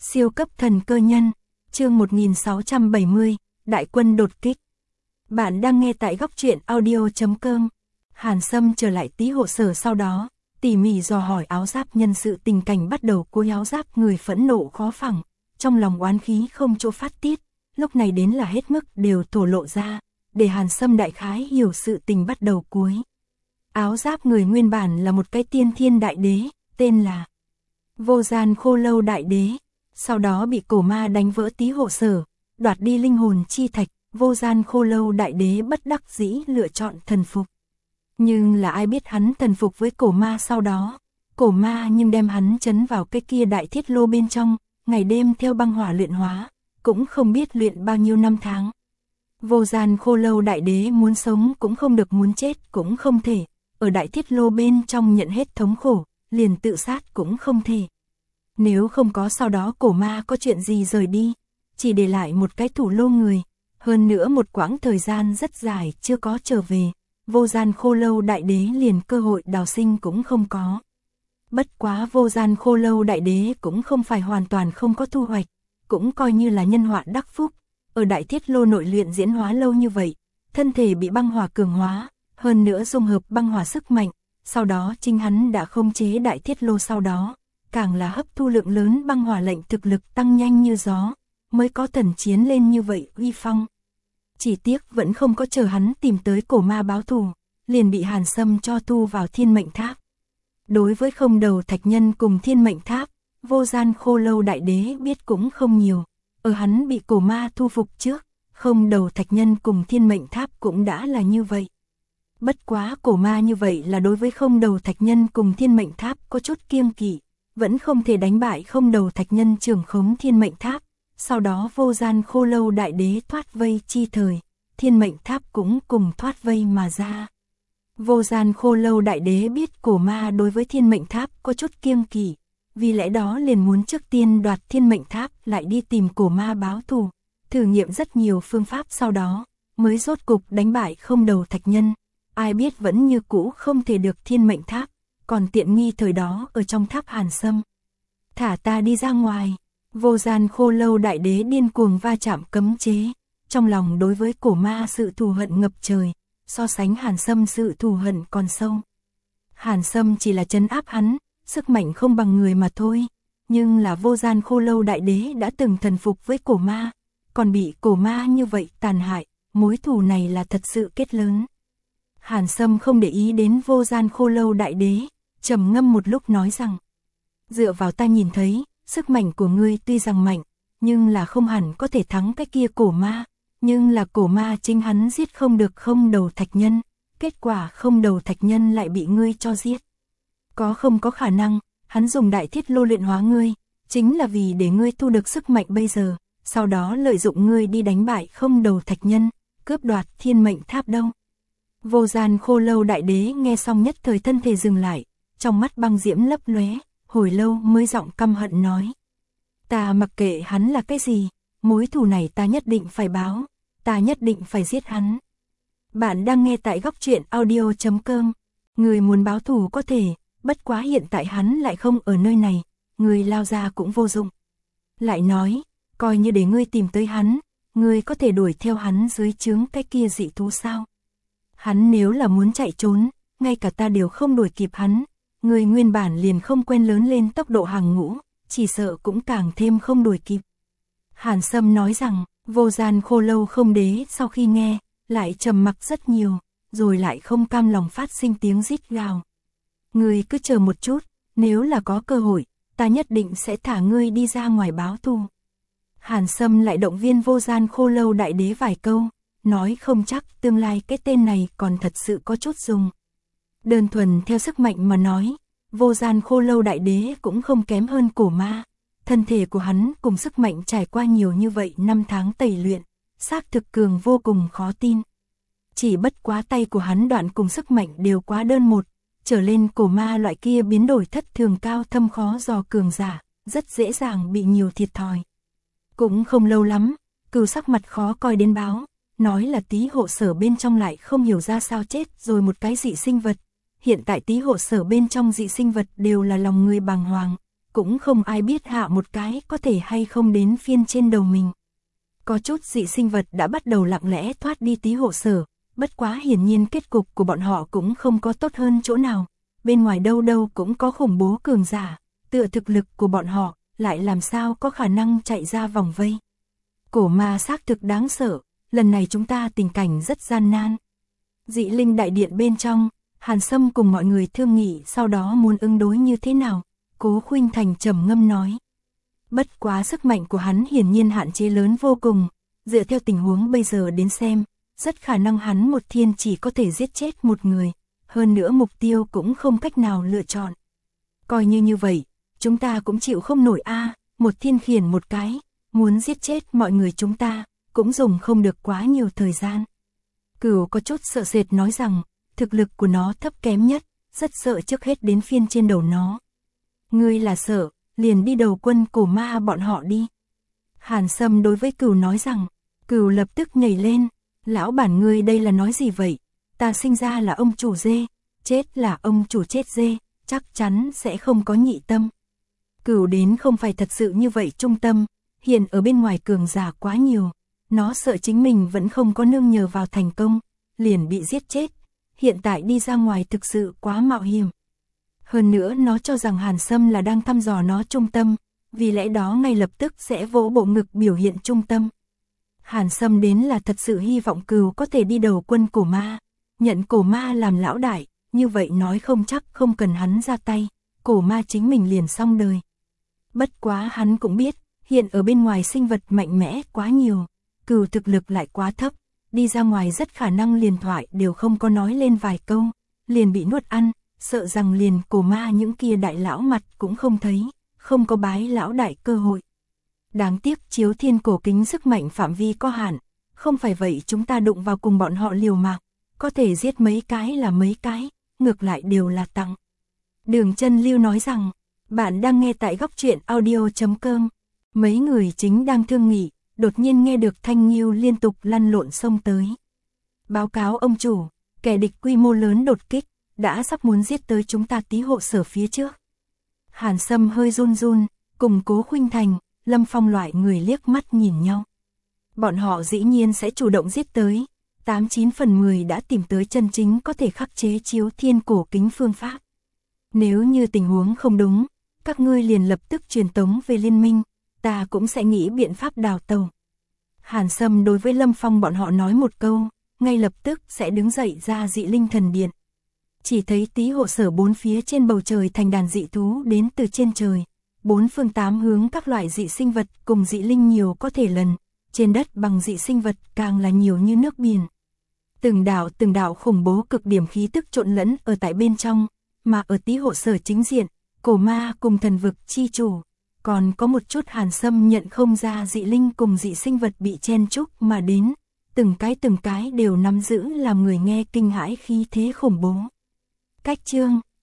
Siêu cấp thần cơ nhân, chương 1670, đại quân đột kích. Bạn đang nghe tại góc truyện audio.com. Hàn Sâm trở lại Tý Hộ Sở sau đó, tỉ mỉ dò hỏi áo giáp nhân sự tình cảnh bắt đầu của áo giáp người phẫn nộ khó phẳng, trong lòng oán khí không chỗ phát tiết, lúc này đến là hết mức đều thổ lộ ra, để Hàn Sâm đại khái hiểu sự tình bắt đầu cuối. Áo giáp người nguyên bản là một cái tiên thiên đại đế, tên là Vô Gian Khô Lâu Đại Đế, sau đó bị cổ ma đánh vỡ Tý Hộ Sở, đoạt đi linh hồn chi thạch, Vô Gian Khô Lâu Đại Đế bất đắc dĩ lựa chọn thần phục. Nhưng là ai biết hắn thần phục với cổ ma sau đó, cổ ma nhưng đem hắn trấn vào cái kia đại thiết lô bên trong, ngày đêm theo băng hỏa luyện hóa, cũng không biết luyện bao nhiêu năm tháng. Vô Gian Khô Lâu Đại Đế muốn sống cũng không được, muốn chết cũng không thể, ở đại thiết lô bên trong nhận hết thống khổ, liền tự sát cũng không thể. Nếu không có sau đó cổ ma có chuyện gì rời đi, chỉ để lại một cái thủ lô người, hơn nữa một quãng thời gian rất dài chưa có trở về, Vô Gian Khô Lâu Đại Đế liền cơ hội đào sinh cũng không có. Bất quá Vô Gian Khô Lâu Đại Đế cũng không phải hoàn toàn không có thu hoạch, cũng coi như là nhân họa đắc phúc, ở đại thiết lô nội luyện diễn hóa lâu như vậy, thân thể bị băng hỏa cường hóa, hơn nữa dung hợp băng hỏa sức mạnh, sau đó chính hắn đã khống chế đại thiết lô, sau đó càng là hấp thu lượng lớn băng hỏa lệnh, thực lực tăng nhanh như gió, mới có thần chiến lên như vậy uy phong. Chỉ tiếc vẫn không có chờ hắn tìm tới cổ ma báo thù, liền bị Hàn Sâm cho thu vào Thiên Mệnh Tháp. Đối với không đầu thạch nhân cùng Thiên Mệnh Tháp, Vô Gian Khô Lâu Đại Đế biết cũng không nhiều, ở hắn bị cổ ma thu phục trước, không đầu thạch nhân cùng Thiên Mệnh Tháp cũng đã là như vậy. Bất quá cổ ma như vậy là đối với không đầu thạch nhân cùng Thiên Mệnh Tháp có chút kiêng kỵ, vẫn không thể đánh bại không đầu thạch nhân trưởng khống Thiên Mệnh Tháp. Sau đó Vô Gian Khô Lâu Đại Đế thoát vây chi thời, Thiên Mệnh Tháp cũng cùng thoát vây mà ra. Vô Gian Khô Lâu Đại Đế biết cổ ma đối với Thiên Mệnh Tháp có chút kiêng kỵ, vì lẽ đó liền muốn trước tiên đoạt Thiên Mệnh Tháp lại đi tìm cổ ma báo thù, thử nghiệm rất nhiều phương pháp sau đó, mới rốt cục đánh bại không đầu thạch nhân. Ai biết vẫn như cũ không thể được Thiên Mệnh Tháp, còn tiện nghi thời đó ở trong tháp Hàn Sâm. Thả ta đi ra ngoài. Vô Gian Khô Lâu Đại Đế điên cuồng va chạm cấm chế, trong lòng đối với cổ ma sự thù hận ngập trời, so sánh Hàn Sâm sự thù hận còn sâu. Hàn Sâm chỉ là trấn áp hắn, sức mạnh không bằng người mà thôi, nhưng là Vô Gian Khô Lâu Đại Đế đã từng thần phục với cổ ma, còn bị cổ ma như vậy tàn hại, mối thù này là thật sự kết lớn. Hàn Sâm không để ý đến Vô Gian Khô Lâu Đại Đế, trầm ngâm một lúc nói rằng: dựa vào ta nhìn thấy, sức mạnh của ngươi tuy rằng mạnh, nhưng là không hẳn có thể thắng cái kia cổ ma, nhưng là cổ ma chính hắn giết không được không đầu thạch nhân, kết quả không đầu thạch nhân lại bị ngươi cho giết. Có không có khả năng, hắn dùng đại thiết lô luyện hóa ngươi, chính là vì để ngươi thu được sức mạnh bây giờ, sau đó lợi dụng ngươi đi đánh bại không đầu thạch nhân, cướp đoạt Thiên Mệnh Tháp đâu. Vô Gian Khô Lâu Đại Đế nghe xong nhất thời thân thể dừng lại, trong mắt băng diễm lấp lóe, hồi lâu mới giọng căm hận nói: ta mặc kệ hắn là cái gì, mối thù này ta nhất định phải báo, ta nhất định phải giết hắn. Bạn đang nghe tại góc truyện audio.com. Người muốn báo thù có thể, bất quá hiện tại hắn lại không ở nơi này, người lao ra cũng vô dụng. Lại nói, coi như để ngươi tìm tới hắn, ngươi có thể đuổi theo hắn dưới trướng cái kia dị thú sao? Hắn nếu là muốn chạy trốn, ngay cả ta đều không đuổi kịp hắn. Người nguyên bản liền không quen lớn lên tốc độ hàng ngũ, chỉ sợ cũng càng thêm không đuổi kịp. Hàn Sâm nói rằng, Vô Gian Khô Lâu không đế sau khi nghe, lại trầm mặc rất nhiều, rồi lại không cam lòng phát sinh tiếng rít gào. Ngươi cứ chờ một chút, nếu là có cơ hội, ta nhất định sẽ thả ngươi đi ra ngoài báo thù. Hàn Sâm lại động viên Vô Gian Khô Lâu Đại Đế vài câu, nói không chắc tương lai cái tên này còn thật sự có chút dùng. Đơn thuần theo sức mạnh mà nói, Vô Gian Khô Lâu Đại Đế cũng không kém hơn cổ ma, thân thể của hắn cùng sức mạnh trải qua nhiều như vậy năm tháng tẩy luyện, xác thực cường vô cùng khó tin. Chỉ bất quá tay của hắn đoạn cùng sức mạnh đều quá đơn một, trở lên cổ ma loại kia biến đổi thất thường cao thâm khó dò cường giả, rất dễ dàng bị nhiều thiệt thòi. Cũng không lâu lắm, Cừu sắc mặt khó coi đến báo, nói là Tý Hộ Sở bên trong lại không hiểu ra sao chết rồi một cái dị sinh vật. Hiện tại Tý Hộ Sở bên trong dị sinh vật đều là lòng người bàng hoàng, cũng không ai biết hạ một cái có thể hay không đến phiên trên đầu mình. Có chút dị sinh vật đã bắt đầu lặng lẽ thoát đi tí hộ sở, bất quá hiển nhiên kết cục của bọn họ cũng không có tốt hơn chỗ nào. Bên ngoài đâu đâu cũng có khủng bố cường giả, tựa thực lực của bọn họ, lại làm sao có khả năng chạy ra vòng vây. Cổ ma xác thực đáng sợ, lần này chúng ta tình cảnh rất gian nan. Dị linh đại điện bên trong, Hàn Sâm cùng mọi người thương nghị sau đó muốn ứng đối như thế nào, Cố Khuynh Thành trầm ngâm nói. Bất quá sức mạnh của hắn hiển nhiên hạn chế lớn vô cùng, dựa theo tình huống bây giờ đến xem, rất khả năng hắn một thiên chỉ có thể giết chết một người, hơn nữa mục tiêu cũng không cách nào lựa chọn. Coi như vậy, chúng ta cũng chịu không nổi một thiên khiển một cái, muốn giết chết mọi người chúng ta, cũng dùng không được quá nhiều thời gian. Cửu có chút sợ sệt nói rằng, thực lực của nó thấp kém nhất, rất sợ trước hết đến phiên trên đầu nó. Ngươi là sợ, liền đi đầu quân cổ ma bọn họ đi. Hàn Sâm đối với Cửu nói rằng, Cửu lập tức nhảy lên, lão bản ngươi đây là nói gì vậy? Ta sinh ra là ông chủ dê, chết là ông chủ chết dê, chắc chắn sẽ không có nhị tâm. Cửu đến không phải thật sự như vậy trung tâm, hiện ở bên ngoài cường giả quá nhiều, nó sợ chính mình vẫn không có nương nhờ vào thành công, liền bị giết chết, hiện tại đi ra ngoài thực sự quá mạo hiểm. Hơn nữa nó cho rằng Hàn Sâm là đang thăm dò nó trung tâm, vì lẽ đó ngay lập tức sẽ vỗ bộ ngực biểu hiện trung tâm. Hàn Sâm đến là thật sự hy vọng Cửu có thể đi đầu quân cổ ma, nhận cổ ma làm lão đại, như vậy nói không chắc không cần hắn ra tay, cổ ma chính mình liền xong đời. Bất quá hắn cũng biết, hiện ở bên ngoài sinh vật mạnh mẽ quá nhiều, Cửu thực lực lại quá thấp, đi ra ngoài rất khả năng liền thoại đều không có nói lên vài câu, liền bị nuốt ăn, sợ rằng liền cổ ma những kia đại lão mặt cũng không thấy, không có bái lão đại cơ hội. Đáng tiếc chiếu thiên cổ kính sức mạnh phạm vi có hạn, không phải vậy chúng ta đụng vào cùng bọn họ liều mạng, có thể giết mấy cái là mấy cái, ngược lại đều là tặng. Đường Chân Lưu nói rằng, bạn đang nghe tại góc truyện audio.com. Mấy người chính đang thương nghị, đột nhiên nghe được Thanh Nghiêu liên tục lăn lộn xông tới. Báo cáo ông chủ, kẻ địch quy mô lớn đột kích, đã sắp muốn giết tới chúng ta tí hộ sở phía trước. Hàn Sâm hơi run run, cùng Cố Khuynh Thành, Lâm Phong loại người liếc mắt nhìn nhau. Bọn họ dĩ nhiên sẽ chủ động giết tới, 89 phần 10 đã tìm tới chân chính có thể khắc chế chiếu thiên cổ kính phương pháp. Nếu như tình huống không đúng, các ngươi liền lập tức truyền tống về liên minh, ta cũng sẽ nghĩ biện pháp đào tàu. Hàn Sâm đối với Lâm Phong bọn họ nói một câu, ngay lập tức sẽ đứng dậy ra dị linh thần điện. Chỉ thấy tí hộ sở bốn phía trên bầu trời thành đàn dị thú đến từ trên trời, bốn phương tám hướng các loại dị sinh vật cùng dị linh nhiều có thể lần, trên đất bằng dị sinh vật càng là nhiều như nước biển. Từng đạo khủng bố cực điểm khí tức trộn lẫn ở tại bên trong, mà ở tí hộ sở chính diện, cổ ma cùng thần vực chi chủ, còn có một chút Hàn Sâm nhận không ra dị linh cùng dị sinh vật bị chen chúc mà đến, từng cái đều nắm giữ làm người nghe kinh hãi khí thế khủng bố. Cách chương